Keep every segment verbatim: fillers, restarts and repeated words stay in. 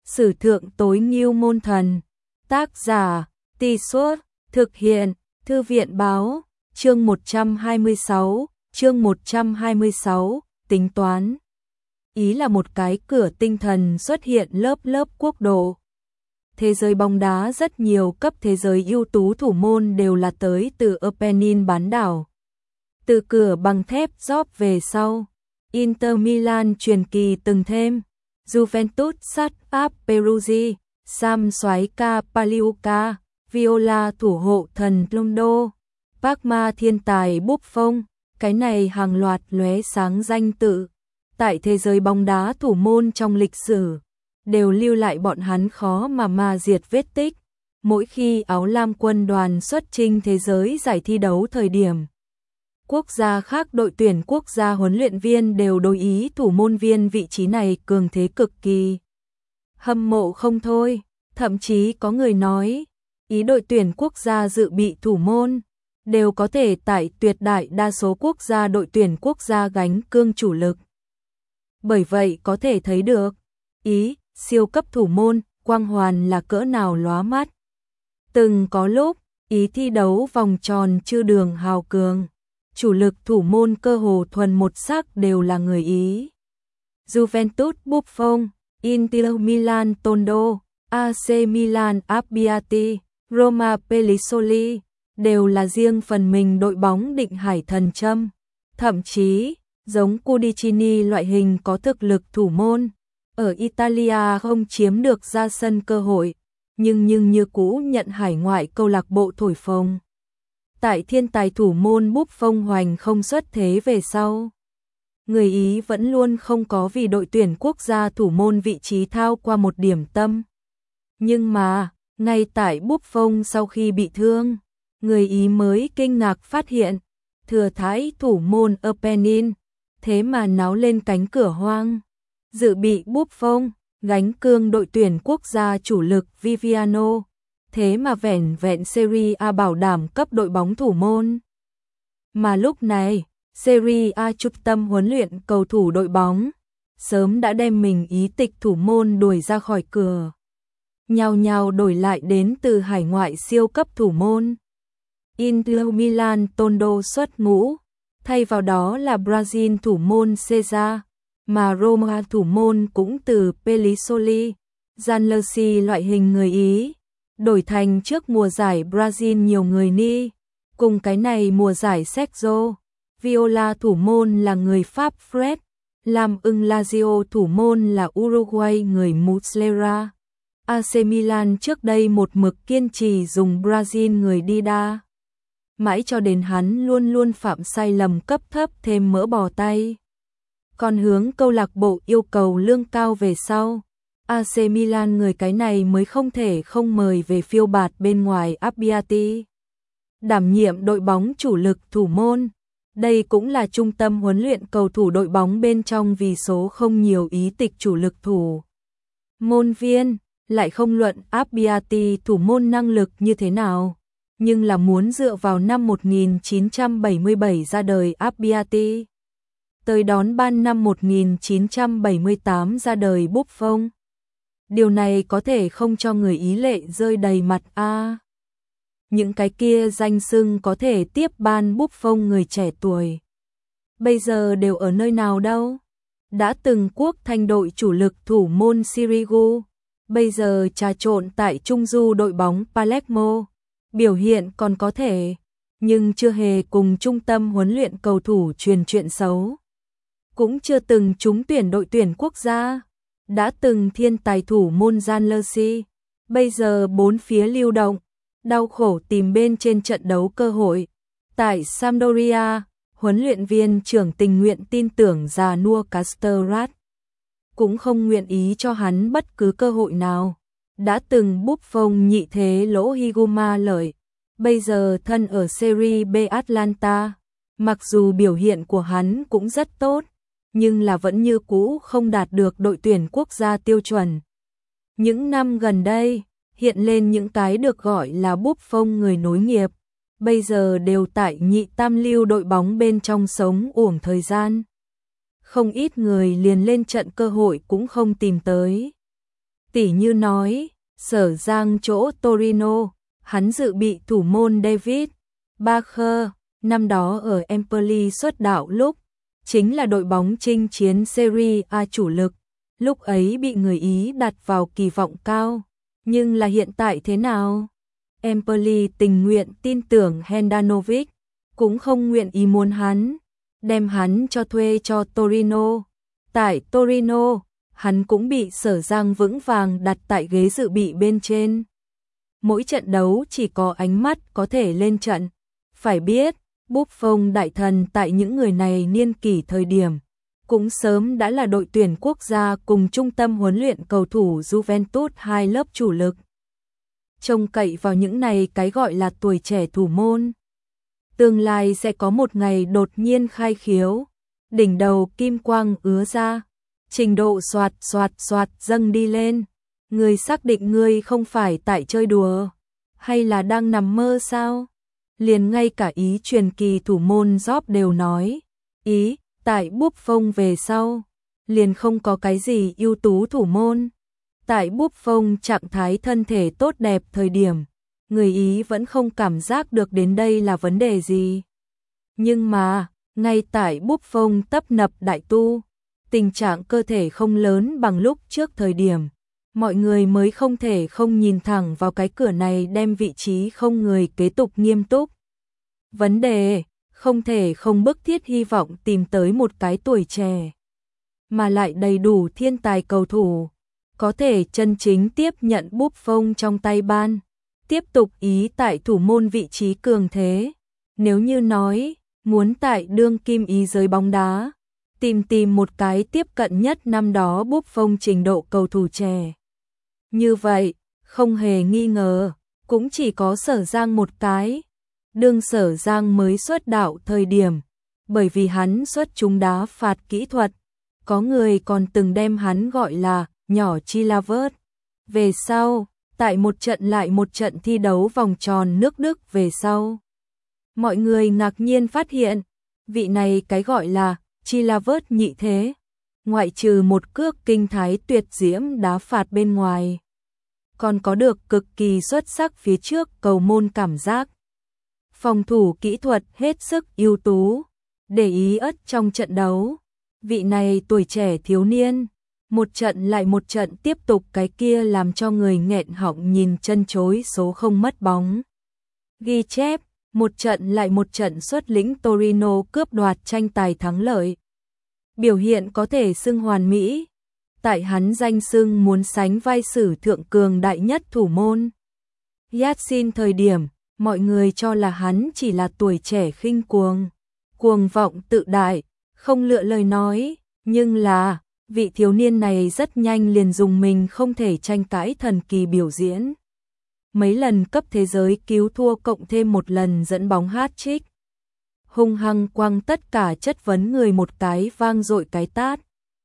Sử thượng tối ngưu môn thần. Tác giả, Tì Suốt, thực hiện, Thư viện báo, chương một trăm hai mươi sáu, chương một trăm hai mươi sáu, tính toán. Ý là một cái cửa tinh thần xuất hiện lớp lớp quốc độ. Thế giới bóng đá rất nhiều cấp thế giới ưu tú thủ môn đều là tới từ Apennine bán đảo. Từ cửa bằng thép Job về sau, Inter Milan truyền kỳ từng thêm, Juventus sát áp Peruzzi, Sam soái ca Pagliuca, Viola thủ hộ thần Londo, Parma thiên tài Buffon, cái này hàng loạt lóe sáng danh tự. Tại thế giới bóng đá thủ môn trong lịch sử, đều lưu lại bọn hắn khó mà ma diệt vết tích. Mỗi khi áo lam quân đoàn xuất chinh thế giới giải thi đấu thời điểm, quốc gia khác đội tuyển quốc gia huấn luyện viên đều đối ý thủ môn viên vị trí này cường thế cực kỳ. Hâm mộ không thôi, thậm chí có người nói, ý đội tuyển quốc gia dự bị thủ môn, đều có thể tại tuyệt đại đa số quốc gia đội tuyển quốc gia gánh cương chủ lực. Bởi vậy có thể thấy được, ý, siêu cấp thủ môn, quang hoàn là cỡ nào lóa mắt. Từng có lúc, ý thi đấu vòng tròn chư đường hào cường, chủ lực thủ môn cơ hồ thuần một sắc đều là người Ý. Juventus Buffon, Inter Milan Tondo, a xê Milan Abbiati, Roma Pellizzoli, đều là riêng phần mình đội bóng định hải thần châm. Thậm chí, giống Cudicini loại hình có thực lực thủ môn, ở Italia không chiếm được ra sân cơ hội, nhưng nhưng như cũ nhận hải ngoại câu lạc bộ thổi phồng. Tại thiên tài thủ môn Buffon hoành không xuất thế về sau, người Ý vẫn luôn không có vì đội tuyển quốc gia thủ môn vị trí thao qua một điểm tâm. Nhưng mà, ngay tại Buffon sau khi bị thương, người Ý mới kinh ngạc phát hiện, thừa thái thủ môn Apennine, thế mà náo lên cánh cửa hoang. Dự bị Buffon, gánh cương đội tuyển quốc gia chủ lực Viviano, thế mà vẻn vẹn Serie A bảo đảm cấp đội bóng thủ môn. Mà lúc này, Serie A trung tâm huấn luyện cầu thủ đội bóng, sớm đã đem mình ý tịch thủ môn đuổi ra khỏi cửa. Nhào nhào đổi lại đến từ hải ngoại siêu cấp thủ môn. Inter Milan Tondo xuất ngũ, thay vào đó là Brazil thủ môn Cesar, mà Roma thủ môn cũng từ Pellizzoli, Zanlesi loại hình người Ý, đổi thành trước mùa giải Brazil nhiều người Ni, cùng cái này mùa giải Sergio Viola thủ môn là người Pháp Fred, làm ưng Lazio thủ môn là Uruguay người Muslera. a xê Milan trước đây một mực kiên trì dùng Brazil người Dida, mãi cho đến hắn luôn luôn phạm sai lầm cấp thấp thêm mỡ bò tay. Còn hướng câu lạc bộ yêu cầu lương cao về sau, a xê Milan người cái này mới không thể không mời về phiêu bạt bên ngoài Abbiati, đảm nhiệm đội bóng chủ lực thủ môn. Đây cũng là trung tâm huấn luyện cầu thủ đội bóng bên trong vì số không nhiều ý tịch chủ lực thủ môn viên, lại không luận Abbiati thủ môn năng lực như thế nào, nhưng là muốn dựa vào năm một nghìn chín trăm bảy mươi bảy ra đời Abbiati, tới đón ban năm một nghìn chín trăm bảy mươi tám ra đời Buffon. Điều này có thể không cho người Ý lệ rơi đầy mặt a. À, những cái kia danh xưng có thể tiếp ban Buffon người trẻ tuổi, bây giờ đều ở nơi nào đâu? Đã từng quốc thanh đội chủ lực thủ môn Sirigu, bây giờ trà trộn tại Trung Du đội bóng Palermo, biểu hiện còn có thể, nhưng chưa hề cùng trung tâm huấn luyện cầu thủ truyền chuyện xấu. Cũng chưa từng trúng tuyển đội tuyển quốc gia. Đã từng thiên tài thủ môn Zanlesi, bây giờ bốn phía lưu động, đau khổ tìm bên trên trận đấu cơ hội. Tại Sampdoria, huấn luyện viên trưởng tình nguyện tin tưởng già nua Casterat, cũng không nguyện ý cho hắn bất cứ cơ hội nào. Đã từng Buffon nhị thế lỗ Higuma lợi, bây giờ thân ở Serie B Atlanta, mặc dù biểu hiện của hắn cũng rất tốt, nhưng là vẫn như cũ không đạt được đội tuyển quốc gia tiêu chuẩn. Những năm gần đây, hiện lên những cái được gọi là Buffon người nối nghiệp, bây giờ đều tại nhị tam lưu đội bóng bên trong sống uổng thời gian. Không ít người liền lên trận cơ hội cũng không tìm tới. Tỉ như nói, Sở Giang chỗ Torino, hắn dự bị thủ môn David Bacher, năm đó ở Empoli xuất đạo lúc, chính là đội bóng chinh chiến Serie A chủ lực, lúc ấy bị người Ý đặt vào kỳ vọng cao, nhưng là hiện tại thế nào? Empoli tình nguyện tin tưởng Handanovic, cũng không nguyện ý muốn hắn, đem hắn cho thuê cho Torino. Tại Torino, hắn cũng bị Sở Giang vững vàng đặt tại ghế dự bị bên trên. Mỗi trận đấu chỉ có ánh mắt có thể lên trận. Phải biết, Buffon đại thần tại những người này niên kỷ thời điểm, cũng sớm đã là đội tuyển quốc gia cùng trung tâm huấn luyện cầu thủ Juventus hai lớp chủ lực. Trông cậy vào những này cái gọi là tuổi trẻ thủ môn. Tương lai sẽ có một ngày đột nhiên khai khiếu, đỉnh đầu kim quang ứa ra, trình độ soạt soạt soạt dâng đi lên. Người xác định người không phải tại chơi đùa, hay là đang nằm mơ sao? Liền ngay cả Ý truyền kỳ thủ môn Job đều nói, Ý, tại Buffon về sau, liền không có cái gì ưu tú thủ môn. Tại Buffon trạng thái thân thể tốt đẹp thời điểm, người Ý vẫn không cảm giác được đến đây là vấn đề gì. Nhưng mà, ngay tại Buffon tấp nập đại tu, tình trạng cơ thể không lớn bằng lúc trước thời điểm, mọi người mới không thể không nhìn thẳng vào cái cửa này, đem vị trí không người kế tục nghiêm túc. Vấn đề, không thể không bức thiết hy vọng tìm tới một cái tuổi trẻ, mà lại đầy đủ thiên tài cầu thủ, có thể chân chính tiếp nhận Buffon trong tay ban, tiếp tục Ý tại thủ môn vị trí cường thế. Nếu như nói, muốn tại đương kim Ý giới bóng đá, tìm tìm một cái tiếp cận nhất năm đó Buffon trình độ cầu thủ trẻ. Như vậy, không hề nghi ngờ, cũng chỉ có Sở Giang một cái. Đương Sở Giang mới xuất đạo thời điểm, bởi vì hắn xuất chúng đá phạt kỹ thuật, có người còn từng đem hắn gọi là nhỏ Chilavert. Về sau, tại một trận lại một trận thi đấu vòng tròn nước Đức về sau, mọi người ngạc nhiên phát hiện, vị này cái gọi là Chilavert nhị thế, ngoại trừ một cước kinh thái tuyệt diễm đá phạt bên ngoài, còn có được cực kỳ xuất sắc phía trước cầu môn cảm giác. Phòng thủ kỹ thuật hết sức ưu tú, để ý ất trong trận đấu. Vị này tuổi trẻ thiếu niên, một trận lại một trận tiếp tục cái kia làm cho người nghẹn họng nhìn chân chối số không mất bóng. Ghi chép, một trận lại một trận xuất lĩnh Torino cướp đoạt tranh tài thắng lợi. Biểu hiện có thể xưng hoàn mỹ, tại hắn danh xưng muốn sánh vai sử thượng cường đại nhất thủ môn. Yassin thời điểm, mọi người cho là hắn chỉ là tuổi trẻ khinh cuồng, cuồng vọng tự đại, không lựa lời nói, nhưng là, vị thiếu niên này rất nhanh liền dùng mình không thể tranh cãi thần kỳ biểu diễn. Mấy lần cấp thế giới cứu thua cộng thêm một lần dẫn bóng hat-trick. Hung hăng quăng tất cả chất vấn người một cái vang dội cái tát.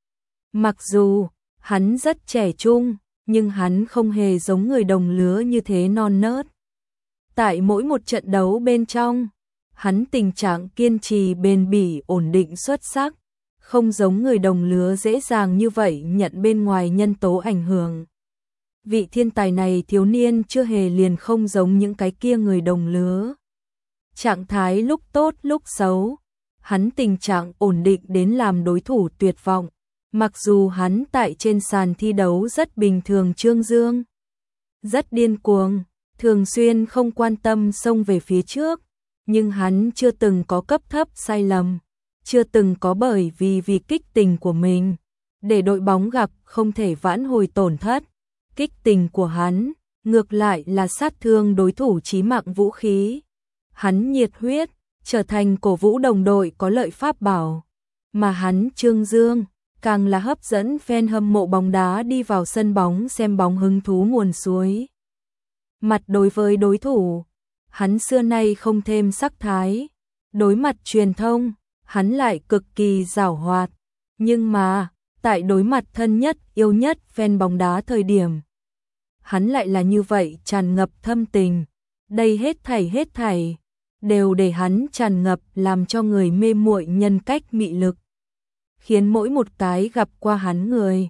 Mặc dù, hắn rất trẻ trung, nhưng hắn không hề giống người đồng lứa như thế non nớt. Tại mỗi một trận đấu bên trong, hắn tình trạng kiên trì bền bỉ ổn định xuất sắc, không giống người đồng lứa dễ dàng như vậy nhận bên ngoài nhân tố ảnh hưởng. Vị thiên tài này thiếu niên chưa hề liền không giống những cái kia người đồng lứa. Trạng thái lúc tốt lúc xấu, hắn tình trạng ổn định đến làm đối thủ tuyệt vọng, mặc dù hắn tại trên sàn thi đấu rất bình thường trương dương, rất điên cuồng, thường xuyên không quan tâm xông về phía trước, nhưng hắn chưa từng có cấp thấp sai lầm, chưa từng có bởi vì vì kích tình của mình, để đội bóng gặp không thể vãn hồi tổn thất. Kích tình của hắn, ngược lại là sát thương đối thủ chí mạng vũ khí. Hắn nhiệt huyết, trở thành cổ vũ đồng đội có lợi pháp bảo. Mà hắn trương dương, càng là hấp dẫn fan hâm mộ bóng đá đi vào sân bóng xem bóng hứng thú nguồn suối. Mặt đối với đối thủ, hắn xưa nay không thêm sắc thái. Đối mặt truyền thông, hắn lại cực kỳ giảo hoạt. Nhưng mà, tại đối mặt thân nhất, yêu nhất fan bóng đá thời điểm, hắn lại là như vậy tràn ngập thâm tình. Đây hết thảy hết thảy, đều để hắn tràn ngập làm cho người mê muội nhân cách mị lực. Khiến mỗi một cái gặp qua hắn người,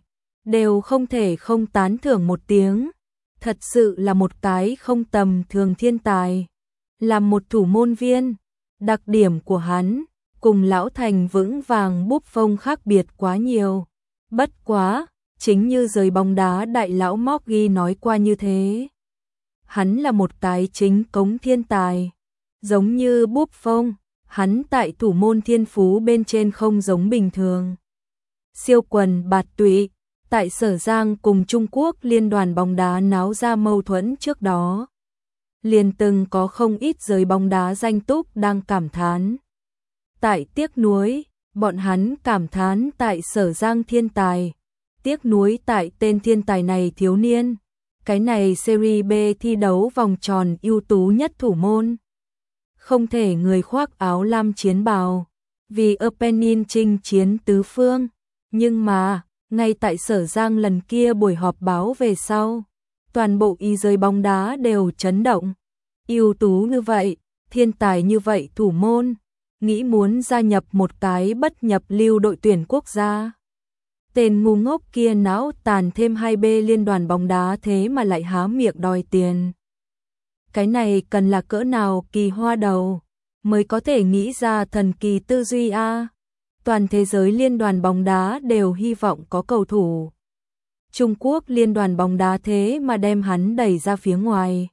đều không thể không tán thưởng một tiếng. Thật sự là một cái không tầm thường thiên tài. Làm một thủ môn viên, đặc điểm của hắn cùng lão thành vững vàng Buffon khác biệt quá nhiều. Bất quá, chính như giới bóng đá đại lão Morgi nói qua như thế. Hắn là một cái chính cống thiên tài. Giống như Buffon, hắn tại thủ môn thiên phú bên trên không giống bình thường. Siêu quần bạt tụy, tại Sở Giang cùng Trung Quốc liên đoàn bóng đá náo ra mâu thuẫn trước đó. Liền từng có không ít giới bóng đá danh túc đang cảm thán. Tại tiếc nuối, bọn hắn cảm thán tại Sở Giang thiên tài. Tiếc nuối tại tên thiên tài này thiếu niên. Cái này Serie B thi đấu vòng tròn ưu tú nhất thủ môn. Không thể người khoác áo lam chiến bào. Vì Opening chinh chiến tứ phương. Nhưng mà, ngay tại Sở Giang lần kia buổi họp báo về sau, toàn bộ y giới bóng đá đều chấn động. Ưu tú như vậy, thiên tài như vậy thủ môn, nghĩ muốn gia nhập một cái bất nhập lưu đội tuyển quốc gia. Tên ngu ngốc kia não tàn thêm hai B liên đoàn bóng đá thế mà lại há miệng đòi tiền. Cái này cần là cỡ nào kỳ hoa đầu, mới có thể nghĩ ra thần kỳ tư duy a. Toàn thế giới liên đoàn bóng đá đều hy vọng có cầu thủ. Trung Quốc liên đoàn bóng đá thế mà đem hắn đẩy ra phía ngoài.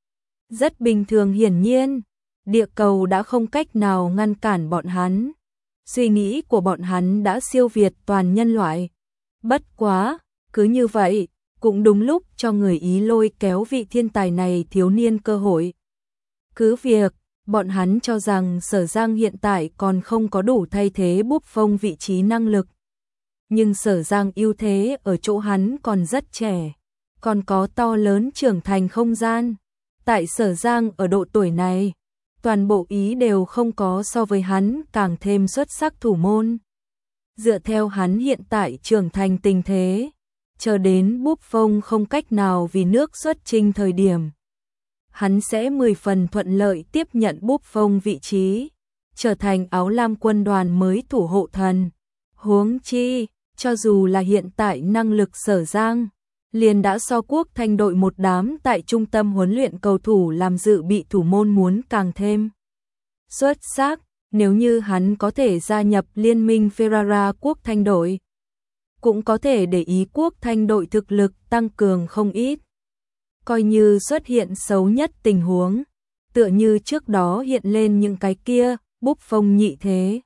Rất bình thường, hiển nhiên, địa cầu đã không cách nào ngăn cản bọn hắn. Suy nghĩ của bọn hắn đã siêu việt toàn nhân loại. Bất quá, cứ như vậy, cũng đúng lúc cho người Ý lôi kéo vị thiên tài này thiếu niên cơ hội. Cứ việc, bọn hắn cho rằng Sở Giang hiện tại còn không có đủ thay thế Buffon vị trí năng lực. Nhưng Sở Giang ưu thế ở chỗ hắn còn rất trẻ, còn có to lớn trưởng thành không gian. Tại Sở Giang ở độ tuổi này, toàn bộ Ý đều không có so với hắn càng thêm xuất sắc thủ môn. Dựa theo hắn hiện tại trưởng thành tình thế, chờ đến Buffon không cách nào vì nước xuất chinh thời điểm, hắn sẽ mười phần thuận lợi tiếp nhận Buffon vị trí, trở thành áo lam quân đoàn mới thủ hộ thần. Huống chi, cho dù là hiện tại năng lực Sở Giang, liền đã so Quốc Thanh đội một đám tại trung tâm huấn luyện cầu thủ làm dự bị thủ môn muốn càng thêm xuất sắc. Nếu như hắn có thể gia nhập liên minh Ferrara Quốc Thanh đội, cũng có thể để ý Quốc Thanh đội thực lực tăng cường không ít. Coi như xuất hiện xấu nhất tình huống, tựa như trước đó hiện lên những cái kia, Buffon nhị thế.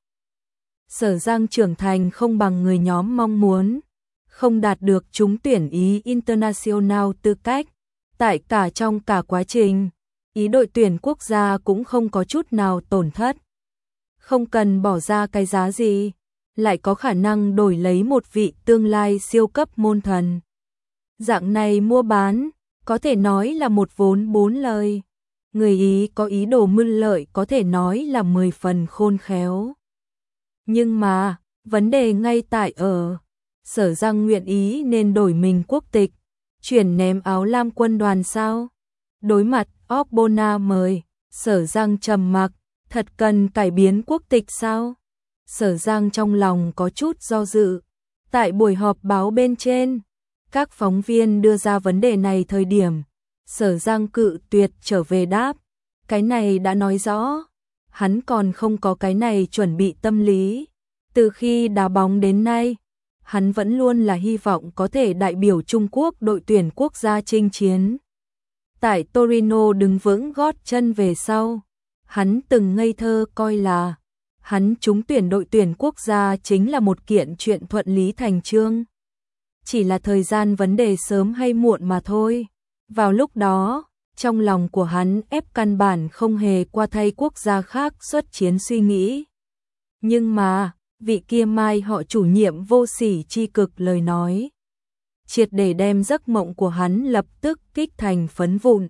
Sở Giang trưởng thành không bằng người nhóm mong muốn, không đạt được trúng tuyển Ý International tư cách. Tại cả trong cả quá trình, Ý đội tuyển quốc gia cũng không có chút nào tổn thất. Không cần bỏ ra cái giá gì, lại có khả năng đổi lấy một vị tương lai siêu cấp môn thần. Dạng này mua bán, có thể nói là một vốn bốn lời. Người Ý có ý đồ mưu lợi có thể nói là mười phần khôn khéo. Nhưng mà, vấn đề ngay tại ở, Sở Giang nguyện ý nên đổi mình quốc tịch, chuyển ném áo lam quân đoàn sao? Đối mặt Ogbonna mời, Sở Giang trầm mặc, thật cần cải biến quốc tịch sao? Sở Giang trong lòng có chút do dự. Tại buổi họp báo bên trên, các phóng viên đưa ra vấn đề này thời điểm, Sở Giang cự tuyệt trở về đáp. Cái này đã nói rõ, hắn còn không có cái này chuẩn bị tâm lý. Từ khi đá bóng đến nay, hắn vẫn luôn là hy vọng có thể đại biểu Trung Quốc đội tuyển quốc gia chinh chiến. Tại Torino đứng vững gót chân về sau, hắn từng ngây thơ coi là hắn trúng tuyển đội tuyển quốc gia chính là một kiện chuyện thuận lý thành chương. Chỉ là thời gian vấn đề sớm hay muộn mà thôi. Vào lúc đó, trong lòng của hắn ép căn bản không hề qua thay quốc gia khác xuất chiến suy nghĩ. Nhưng mà, vị kia mai họ chủ nhiệm vô sỉ chi cực lời nói, triệt để đem giấc mộng của hắn lập tức kích thành phấn vụn.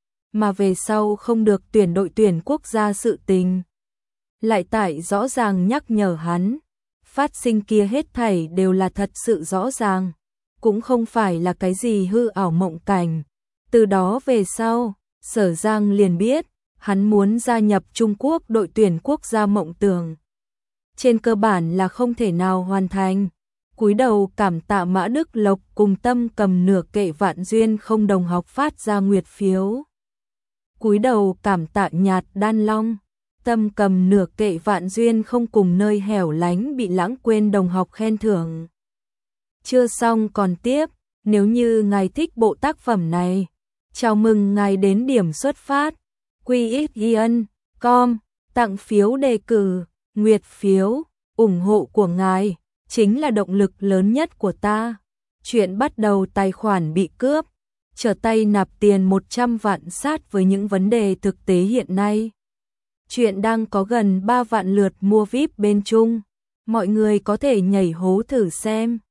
Mà về sau không được tuyển đội tuyển quốc gia sự tình, lại tại rõ ràng nhắc nhở hắn, phát sinh kia hết thảy đều là thật sự rõ ràng, cũng không phải là cái gì hư ảo mộng cảnh. Từ đó về sau, Sở Giang liền biết, hắn muốn gia nhập Trung Quốc đội tuyển quốc gia mộng tưởng trên cơ bản là không thể nào hoàn thành. Cúi đầu cảm tạ Mã Đức Lộc cùng Tâm Cầm nửa kệ Vạn Duyên không đồng học phát ra nguyệt phiếu. Cúi đầu cảm tạ Nhạt Đan Long, Tâm Cầm nửa kệ Vạn Duyên không cùng nơi hẻo lánh bị lãng quên đồng học khen thưởng. Chưa xong còn tiếp, nếu như ngài thích bộ tác phẩm này, chào mừng ngài đến điểm xuất phát quy ích ion chấm com tặng phiếu đề cử, nguyệt phiếu, ủng hộ của ngài chính là động lực lớn nhất của ta. Chuyện bắt đầu tài khoản bị cướp, trở tay nạp tiền một trăm vạn sát với những vấn đề thực tế hiện nay. Chuyện đang có gần ba vạn lượt mua vi ai pi bên Trung, mọi người có thể nhảy hố thử xem.